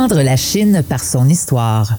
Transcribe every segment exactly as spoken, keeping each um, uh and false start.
Prendre la Chine par son histoire.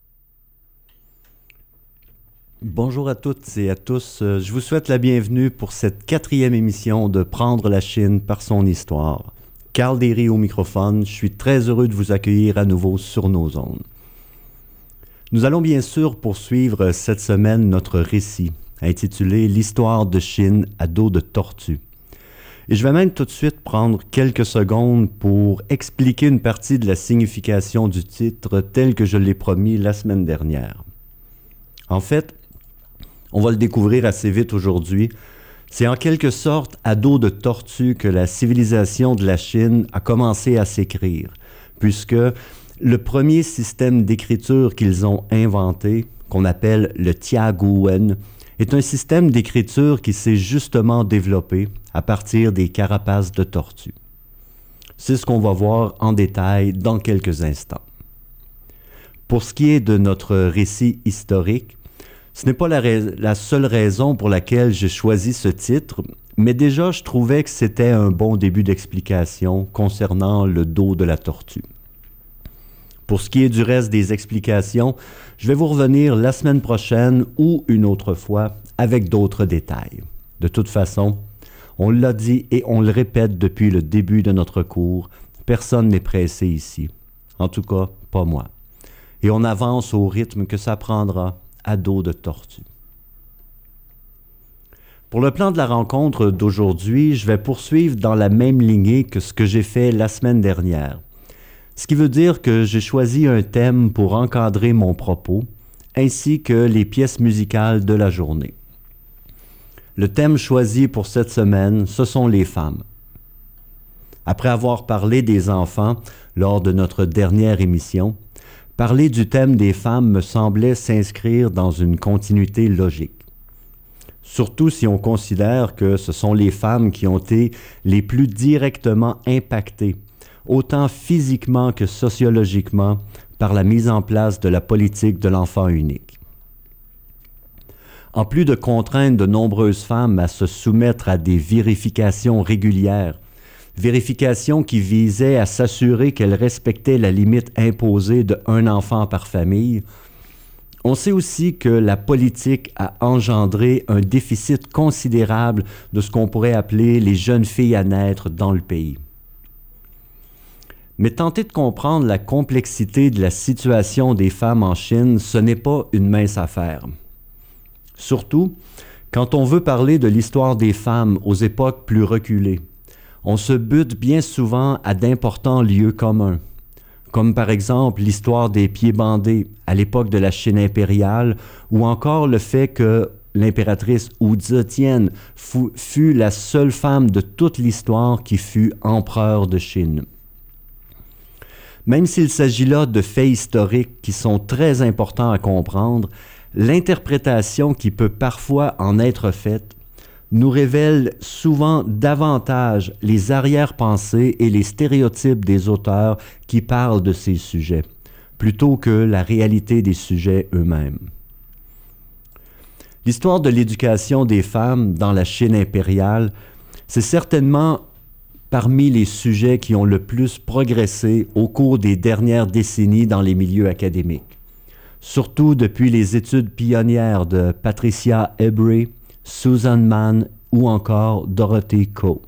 Bonjour à toutes et à tous. Je vous souhaite la bienvenue pour cette quatrième émission de Prendre la Chine par son histoire. Carl Derry au microphone. Je suis très heureux de vous accueillir à nouveau sur nos ondes. Nous allons bien sûr poursuivre cette semaine notre récit intitulé « L'histoire de Chine à dos de tortue ». Et je vais même tout de suite prendre quelques secondes pour expliquer une partie de la signification du titre tel que je l'ai promis la semaine dernière. En fait, on va le découvrir assez vite aujourd'hui. C'est en quelque sorte à dos de tortue que la civilisation de la Chine a commencé à s'écrire, puisque le premier système d'écriture qu'ils ont inventé, qu'on appelle le Tiaguan, est un système d'écriture qui s'est justement développé à partir des carapaces de tortues. C'est ce qu'on va voir en détail dans quelques instants. Pour ce qui est de notre récit historique, ce n'est pas la, rais- la seule raison pour laquelle j'ai choisi ce titre, mais déjà je trouvais que c'était un bon début d'explication concernant le dos de la tortue. Pour ce qui est du reste des explications, je vais vous revenir la semaine prochaine ou une autre fois avec d'autres détails. De toute façon, on l'a dit et on le répète depuis le début de notre cours, personne n'est pressé ici. En tout cas, pas moi. Et on avance au rythme que ça prendra à dos de tortue. Pour le plan de la rencontre d'aujourd'hui, je vais poursuivre dans la même lignée que ce que j'ai fait la semaine dernière. Ce qui veut dire que j'ai choisi un thème pour encadrer mon propos, ainsi que les pièces musicales de la journée. Le thème choisi pour cette semaine, ce sont les femmes. Après avoir parlé des enfants lors de notre dernière émission, parler du thème des femmes me semblait s'inscrire dans une continuité logique. Surtout si on considère que ce sont les femmes qui ont été les plus directement impactées, autant physiquement que sociologiquement, par la mise en place de la politique de l'enfant unique. En plus de contraindre de nombreuses femmes à se soumettre à des vérifications régulières, vérifications qui visaient à s'assurer qu'elles respectaient la limite imposée de un enfant par famille, on sait aussi que la politique a engendré un déficit considérable de ce qu'on pourrait appeler les jeunes filles à naître dans le pays. Mais tenter de comprendre la complexité de la situation des femmes en Chine, ce n'est pas une mince affaire. Surtout, quand on veut parler de l'histoire des femmes aux époques plus reculées, on se bute bien souvent à d'importants lieux communs, comme par exemple l'histoire des pieds bandés à l'époque de la Chine impériale, ou encore le fait que l'impératrice Wu Zetian fut, fut la seule femme de toute l'histoire qui fut empereur de Chine. Même s'il s'agit là de faits historiques qui sont très importants à comprendre, l'interprétation qui peut parfois en être faite nous révèle souvent davantage les arrière-pensées et les stéréotypes des auteurs qui parlent de ces sujets, plutôt que la réalité des sujets eux-mêmes. L'histoire de l'éducation des femmes dans la Chine impériale, c'est certainement parmi les sujets qui ont le plus progressé au cours des dernières décennies dans les milieux académiques, surtout depuis les études pionnières de Patricia Highbury, Susan Mann ou encore Dorothy Coe.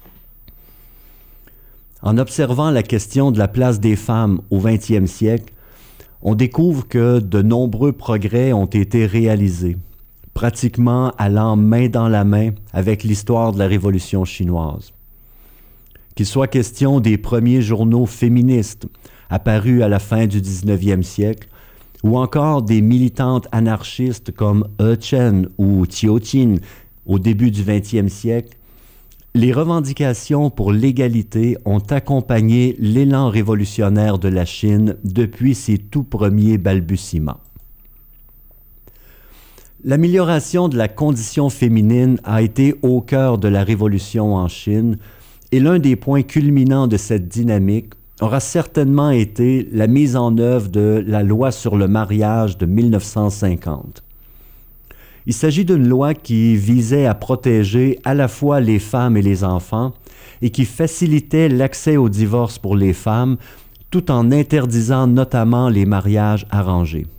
En observant la question de la place des femmes au vingtième siècle, on découvre que de nombreux progrès ont été réalisés, pratiquement allant main dans la main avec l'histoire de la Révolution chinoise. Qu'il soit question des premiers journaux féministes apparus à la fin du dix-neuvième siècle, ou encore des militantes anarchistes comme He Chen ou Qiu Qin au début du vingtième siècle, les revendications pour l'égalité ont accompagné l'élan révolutionnaire de la Chine depuis ses tout premiers balbutiements. L'amélioration de la condition féminine a été au cœur de la révolution en Chine, et l'un des points culminants de cette dynamique aura certainement été la mise en œuvre de la loi sur le mariage de mille neuf cent cinquante. Il s'agit d'une loi qui visait à protéger à la fois les femmes et les enfants et qui facilitait l'accès au divorce pour les femmes, tout tout en interdisant notamment les mariages arrangés.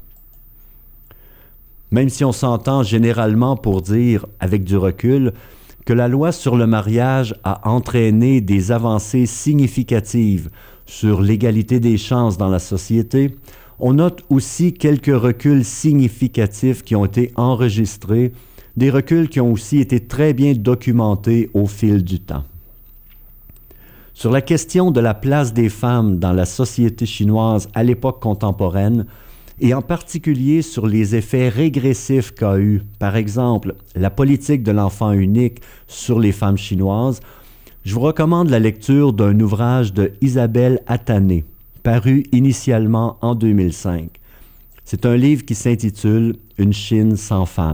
Même si on s'entend généralement pour dire, avec du recul, que la loi sur le mariage a entraîné des avancées significatives sur l'égalité des chances dans la société, on note aussi quelques reculs significatifs qui ont été enregistrés, des reculs qui ont aussi été très bien documentés au fil du temps. Sur la question de la place des femmes dans la société chinoise à l'époque contemporaine, et en particulier sur les effets régressifs qu'a eu, par exemple, la politique de l'enfant unique sur les femmes chinoises, je vous recommande la lecture d'un ouvrage de Isabelle Attané, paru initialement en deux mille cinq. C'est un livre qui s'intitule « Une Chine sans femmes ».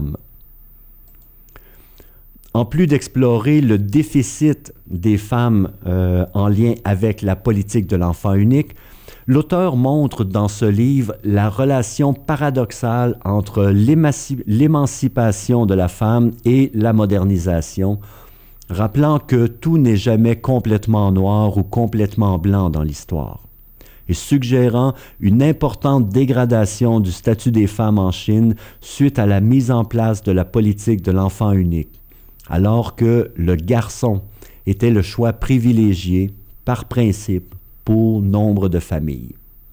En plus d'explorer le déficit des femmes euh, en lien avec la politique de l'enfant unique, l'auteur montre dans ce livre la relation paradoxale entre l'émancipation de la femme et la modernisation, rappelant que tout n'est jamais complètement noir ou complètement blanc dans l'histoire, et suggérant une importante dégradation du statut des femmes en Chine suite à la mise en place de la politique de l'enfant unique, alors que le garçon était le choix privilégié, par principe, pour nombre de familles.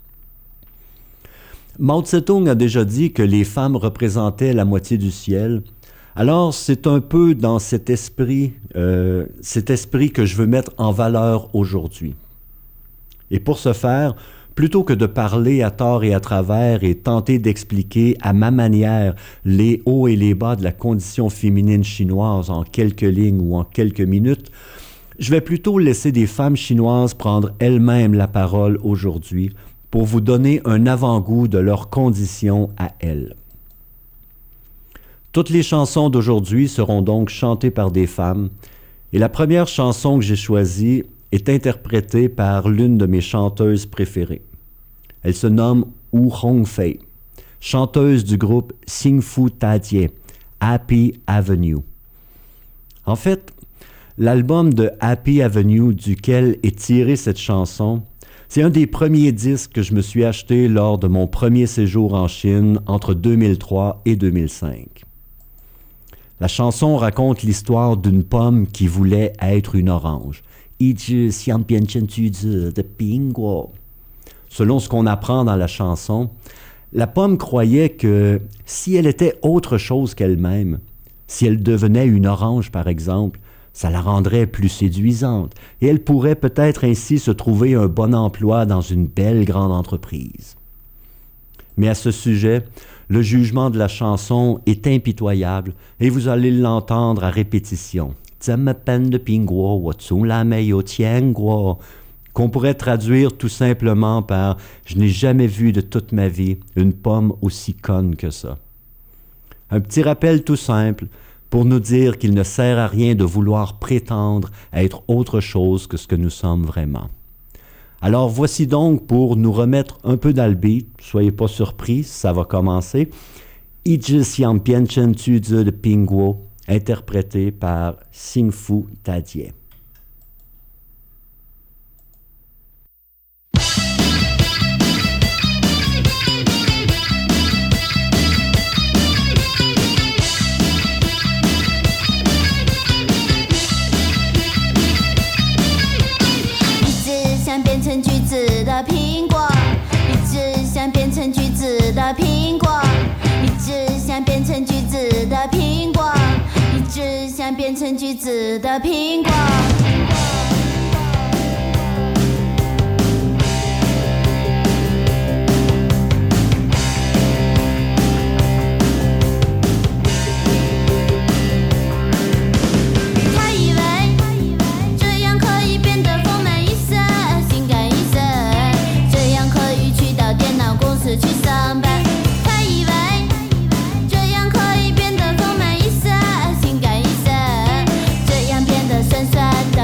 Mao Tse-tung a déjà dit que les femmes représentaient la moitié du ciel. Alors, c'est un peu dans cet esprit, euh, cet esprit que je veux mettre en valeur aujourd'hui. Et pour ce faire, plutôt que de parler à tort et à travers et tenter d'expliquer à ma manière les hauts et les bas de la condition féminine chinoise en quelques lignes ou en quelques minutes, je vais plutôt laisser des femmes chinoises prendre elles-mêmes la parole aujourd'hui pour vous donner un avant-goût de leurs conditions à elles. Toutes les chansons d'aujourd'hui seront donc chantées par des femmes, et la première chanson que j'ai choisie est interprétée par l'une de mes chanteuses préférées. Elle se nomme Wu Hongfei, chanteuse du groupe Xingfu Tadie, Happy Avenue. En fait, l'album de Happy Avenue duquel est tirée cette chanson, c'est un des premiers disques que je me suis acheté lors de mon premier séjour en Chine entre deux mille trois et deux mille cinq. La chanson raconte l'histoire d'une pomme qui voulait être une orange. Selon ce qu'on apprend dans la chanson, la pomme croyait que si elle était autre chose qu'elle-même, si elle devenait une orange par exemple, ça la rendrait plus séduisante et elle pourrait peut-être ainsi se trouver un bon emploi dans une belle grande entreprise. Mais à ce sujet, le jugement de la chanson est impitoyable et vous allez l'entendre à répétition. Qu'on pourrait traduire tout simplement par « Je n'ai jamais vu de toute ma vie une pomme aussi conne que ça ». Un petit rappel tout simple pour nous dire qu'il ne sert à rien de vouloir prétendre être autre chose que ce que nous sommes vraiment. Alors voici donc pour nous remettre un peu dans le beat, soyez pas surpris, ça va commencer. Iji Xiang Pianchen Tu Zi de Pingguo, interprété par Xingfu Tadie. 变成橘子的苹果。他以为这样可以变得丰满一些、性感一些，这样可以去到电脑公司去上班。 的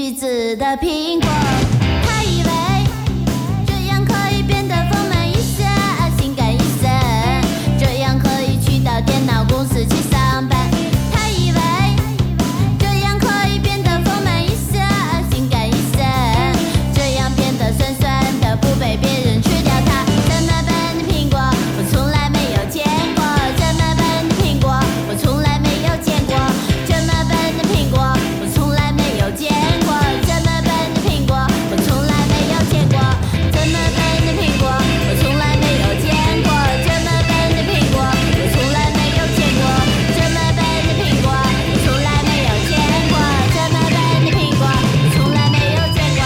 橘子的苹果。他以为这样可以变得丰满一些，性感一些，这样可以去到电脑公司去上班。他以为这样可以变得丰满一些，性感一些，这样变得酸酸的，不被别人吃掉它。这么笨的苹果，我从来没有见过。这么笨的苹果，我从来没有见过。这么笨的苹果，我从来没有见过。这么笨的苹果，我从来没有见过。这么笨的苹果，我从来没有见过。这么笨的苹果，我从来没有见过。这么笨的苹果，我从来没有见过。这么笨的苹果，我从来没有见过。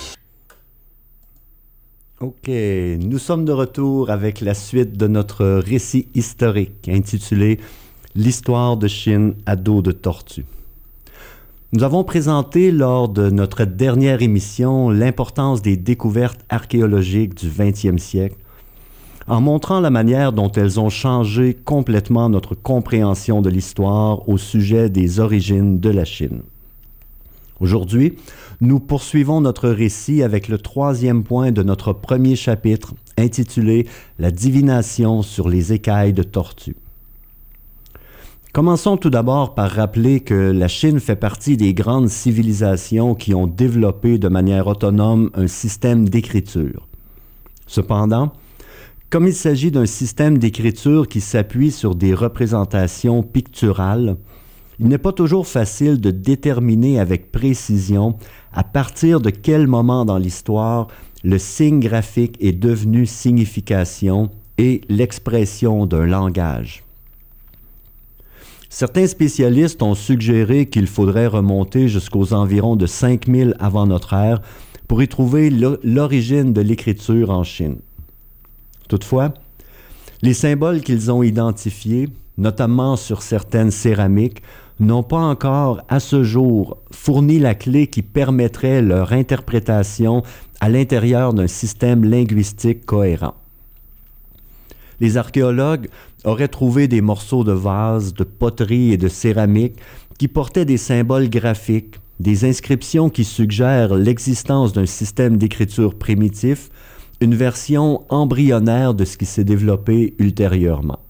OK, nous sommes de retour avec la suite de notre récit historique intitulé « L'histoire de Chine à dos de tortue ». Nous avons présenté lors de notre dernière émission l'importance des découvertes archéologiques du vingtième siècle, en montrant la manière dont elles ont changé complètement notre compréhension de l'histoire au sujet des origines de la Chine. Aujourd'hui, nous poursuivons notre récit avec le troisième point de notre premier chapitre, intitulé « La divination sur les écailles de tortue ». Commençons tout d'abord par rappeler que la Chine fait partie des grandes civilisations qui ont développé de manière autonome un système d'écriture. Cependant, comme il s'agit d'un système d'écriture qui s'appuie sur des représentations picturales, il n'est pas toujours facile de déterminer avec précision à partir de quel moment dans l'histoire le signe graphique est devenu signification et l'expression d'un langage. Certains spécialistes ont suggéré qu'il faudrait remonter jusqu'aux environs de cinq mille avant notre ère pour y trouver l'origine de l'écriture en Chine. Toutefois, les symboles qu'ils ont identifiés, notamment sur certaines céramiques, n'ont pas encore, à ce jour, fourni la clé qui permettrait leur interprétation à l'intérieur d'un système linguistique cohérent. Les archéologues auraient trouvé des morceaux de vases, de poterie et de céramique qui portaient des symboles graphiques, des inscriptions qui suggèrent l'existence d'un système d'écriture primitif, une version embryonnaire de ce qui s'est développé ultérieurement.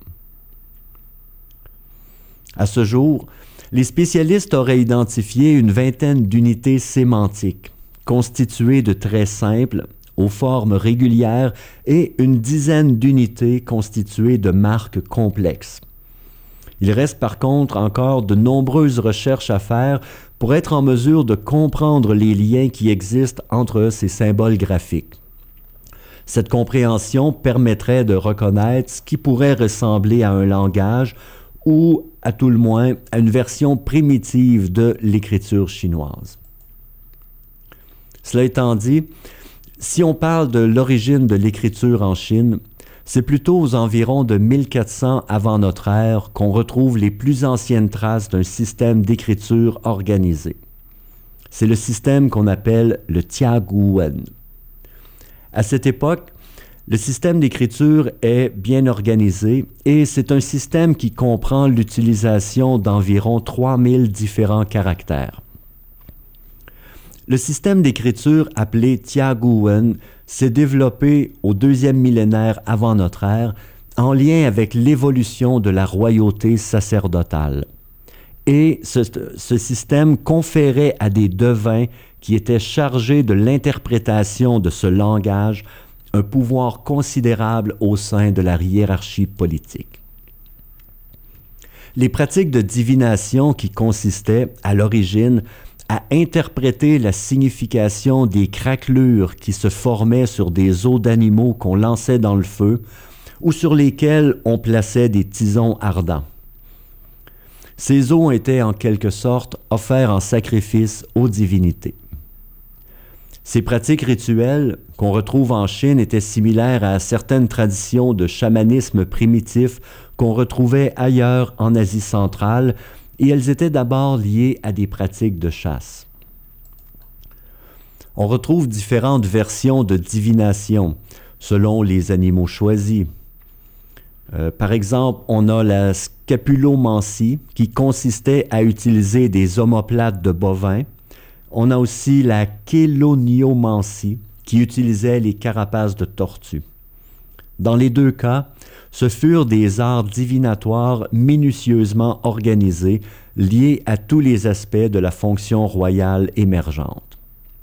À ce jour, les spécialistes auraient identifié une vingtaine d'unités sémantiques, constituées de traits simples, aux formes régulières, et une dizaine d'unités constituées de marques complexes. Il reste par contre encore de nombreuses recherches à faire pour être en mesure de comprendre les liens qui existent entre ces symboles graphiques. Cette compréhension permettrait de reconnaître ce qui pourrait ressembler à un langage ou, à tout le moins, à une version primitive de l'écriture chinoise. Cela étant dit, si on parle de l'origine de l'écriture en Chine, c'est plutôt aux environs de mille quatre cents avant notre ère qu'on retrouve les plus anciennes traces d'un système d'écriture organisé. C'est le système qu'on appelle le Tiaguan. À cette époque, le système d'écriture est bien organisé et c'est un système qui comprend l'utilisation d'environ trois mille différents caractères. Le système d'écriture appelé Tiaguan s'est développé au deuxième millénaire avant notre ère en lien avec l'évolution de la royauté sacerdotale. Et ce, ce système conférait à des devins qui étaient chargés de l'interprétation de ce langage un pouvoir considérable au sein de la hiérarchie politique. Les pratiques de divination qui consistaient, à l'origine, à interpréter la signification des craquelures qui se formaient sur des os d'animaux qu'on lançait dans le feu ou sur lesquels on plaçait des tisons ardents. Ces os étaient en quelque sorte offerts en sacrifice aux divinités. Ces pratiques rituelles qu'on retrouve en Chine étaient similaires à certaines traditions de chamanisme primitif qu'on retrouvait ailleurs en Asie centrale, et elles étaient d'abord liées à des pratiques de chasse. On retrouve différentes versions de divination selon les animaux choisis. Euh, par exemple, on a la scapulomancie qui consistait à utiliser des omoplates de bovins On a aussi la chéloniomancie, qui utilisait les carapaces de tortues. Dans les deux cas, ce furent des arts divinatoires minutieusement organisés, liés à tous les aspects de la fonction royale émergente.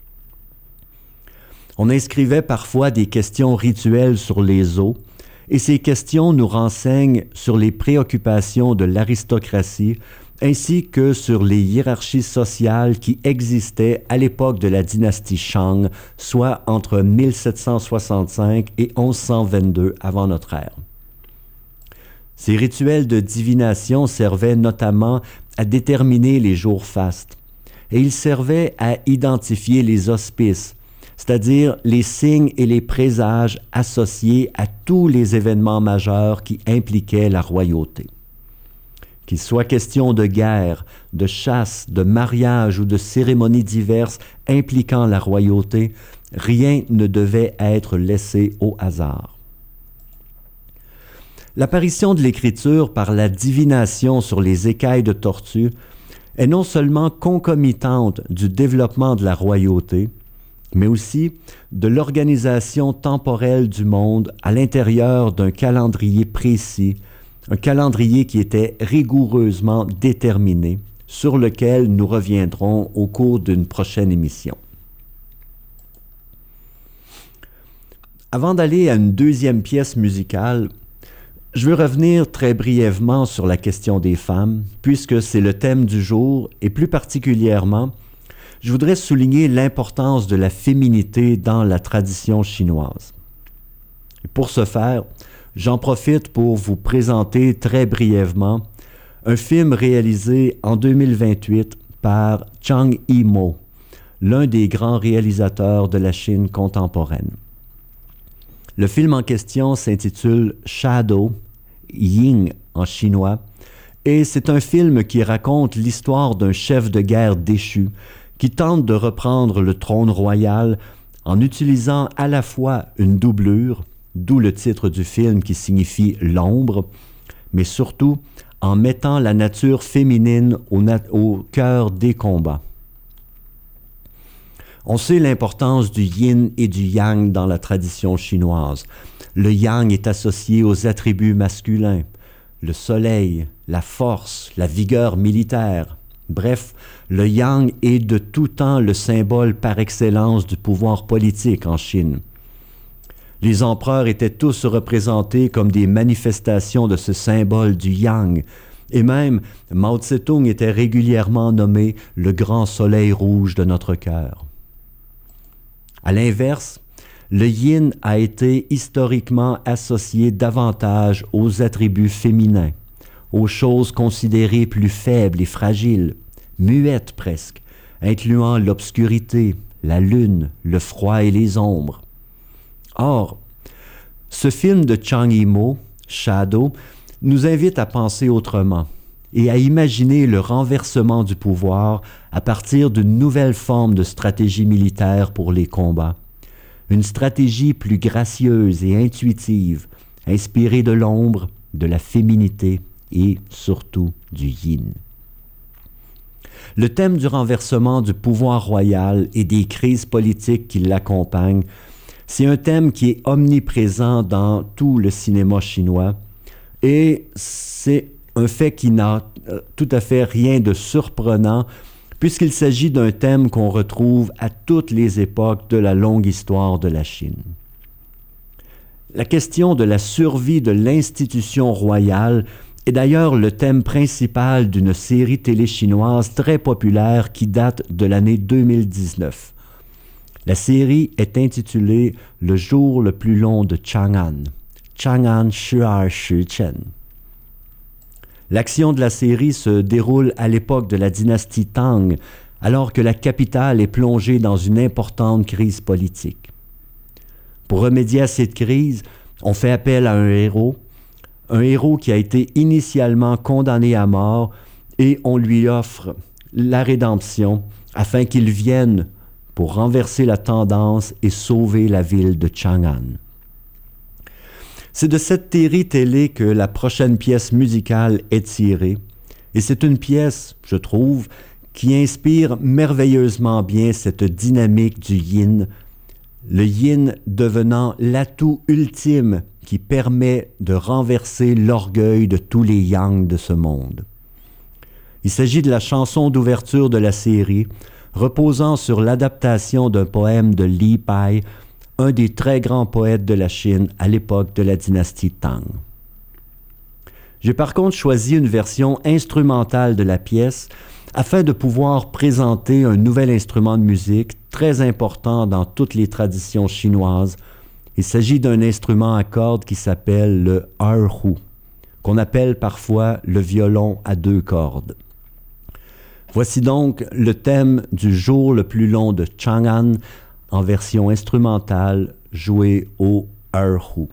On inscrivait parfois des questions rituelles sur les os, et ces questions nous renseignent sur les préoccupations de l'aristocratie ainsi que sur les hiérarchies sociales qui existaient à l'époque de la dynastie Shang, soit entre mille sept cent soixante-cinq et onze cent vingt-deux avant notre ère. Ces rituels de divination servaient notamment à déterminer les jours fastes, et ils servaient à identifier les auspices, c'est-à-dire les signes et les présages associés à tous les événements majeurs qui impliquaient la royauté. Qu'il soit question de guerre, de chasse, de mariage ou de cérémonies diverses impliquant la royauté, rien ne devait être laissé au hasard. L'apparition de l'écriture par la divination sur les écailles de tortue est non seulement concomitante du développement de la royauté, mais aussi de l'organisation temporelle du monde à l'intérieur d'un calendrier précis, un calendrier qui était rigoureusement déterminé, sur lequel nous reviendrons au cours d'une prochaine émission. Avant d'aller à une deuxième pièce musicale, je veux revenir très brièvement sur la question des femmes, puisque c'est le thème du jour, et plus particulièrement, je voudrais souligner l'importance de la féminité dans la tradition chinoise. Et pour ce faire, j'en profite pour vous présenter très brièvement un film réalisé en deux mille vingt-huit par Zhang Yimou, l'un des grands réalisateurs de la Chine contemporaine. Le film en question s'intitule Shadow, Ying en chinois, et c'est un film qui raconte l'histoire d'un chef de guerre déchu qui tente de reprendre le trône royal en utilisant à la fois une doublure, d'où le titre du film qui signifie l'ombre, mais surtout en mettant la nature féminine au, nat- au cœur des combats. On sait l'importance du yin et du yang dans la tradition chinoise. Le yang est associé aux attributs masculins, le soleil, la force, la vigueur militaire. Bref, le yang est de tout temps le symbole par excellence du pouvoir politique en Chine. Les empereurs étaient tous représentés comme des manifestations de ce symbole du yang, et même Mao Tse-tung était régulièrement nommé le grand soleil rouge de notre cœur. À l'inverse, le yin a été historiquement associé davantage aux attributs féminins, aux choses considérées plus faibles et fragiles, muettes presque, incluant l'obscurité, la lune, le froid et les ombres. Or, ce film de Zhang Yimou, Shadow, nous invite à penser autrement et à imaginer le renversement du pouvoir à partir d'une nouvelle forme de stratégie militaire pour les combats. Une stratégie plus gracieuse et intuitive, inspirée de l'ombre, de la féminité et surtout du yin. Le thème du renversement du pouvoir royal et des crises politiques qui l'accompagnent, c'est un thème qui est omniprésent dans tout le cinéma chinois et c'est un fait qui n'a euh, tout à fait rien de surprenant puisqu'il s'agit d'un thème qu'on retrouve à toutes les époques de la longue histoire de la Chine. La question de la survie de l'institution royale est d'ailleurs le thème principal d'une série télé chinoise très populaire qui date de l'année deux mille dix-neuf. La série est intitulée « Le jour le plus long de Chang'an », Chang'an Shi'er Shichen. L'action de la série se déroule à l'époque de la dynastie Tang, alors que la capitale est plongée dans une importante crise politique. Pour remédier à cette crise, on fait appel à un héros, un héros qui a été initialement condamné à mort et on lui offre la rédemption afin qu'il vienne pour renverser la tendance et sauver la ville de Chang'an. C'est de cette série télé que la prochaine pièce musicale est tirée, et c'est une pièce, je trouve, qui inspire merveilleusement bien cette dynamique du yin, le yin devenant l'atout ultime qui permet de renverser l'orgueil de tous les yang de ce monde. Il s'agit de la chanson d'ouverture de la série, reposant sur l'adaptation d'un poème de Li Pai, un des très grands poètes de la Chine à l'époque de la dynastie Tang. J'ai par contre choisi une version instrumentale de la pièce afin de pouvoir présenter un nouvel instrument de musique très important dans toutes les traditions chinoises. Il s'agit d'un instrument à cordes qui s'appelle le erhu, qu'on appelle parfois le violon à deux cordes. Voici donc le thème du jour le plus long de Chang'an en version instrumentale joué au erhu.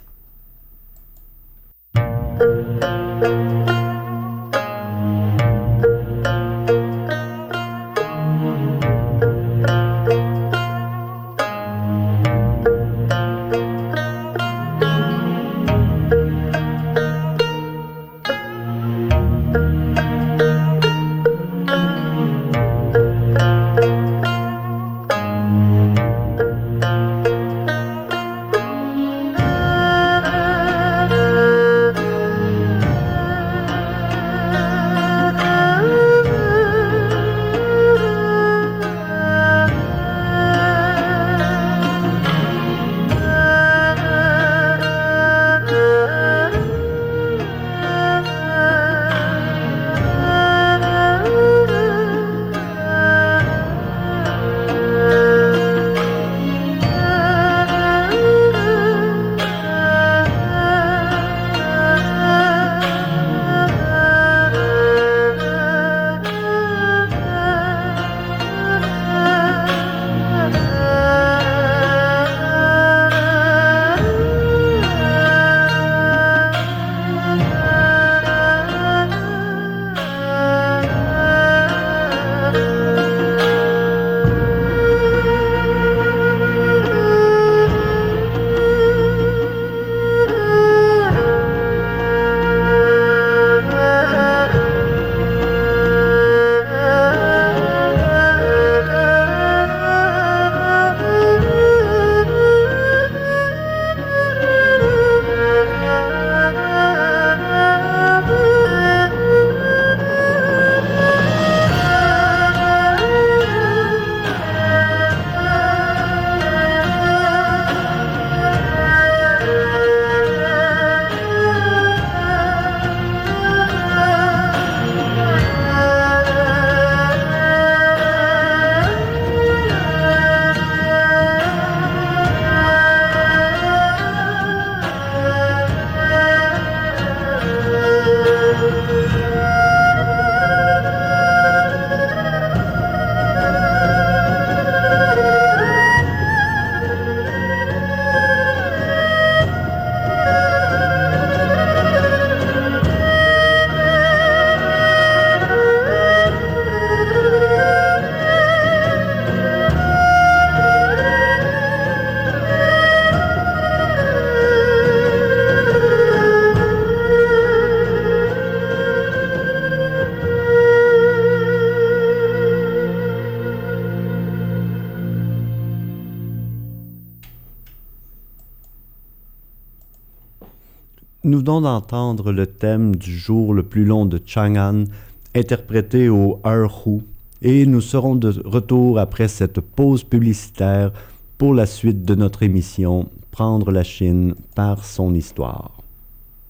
Nous venons d'entendre le thème du jour le plus long de Chang'an, interprété au erhu, et nous serons de retour après cette pause publicitaire pour la suite de notre émission « Prendre la Chine par son histoire ».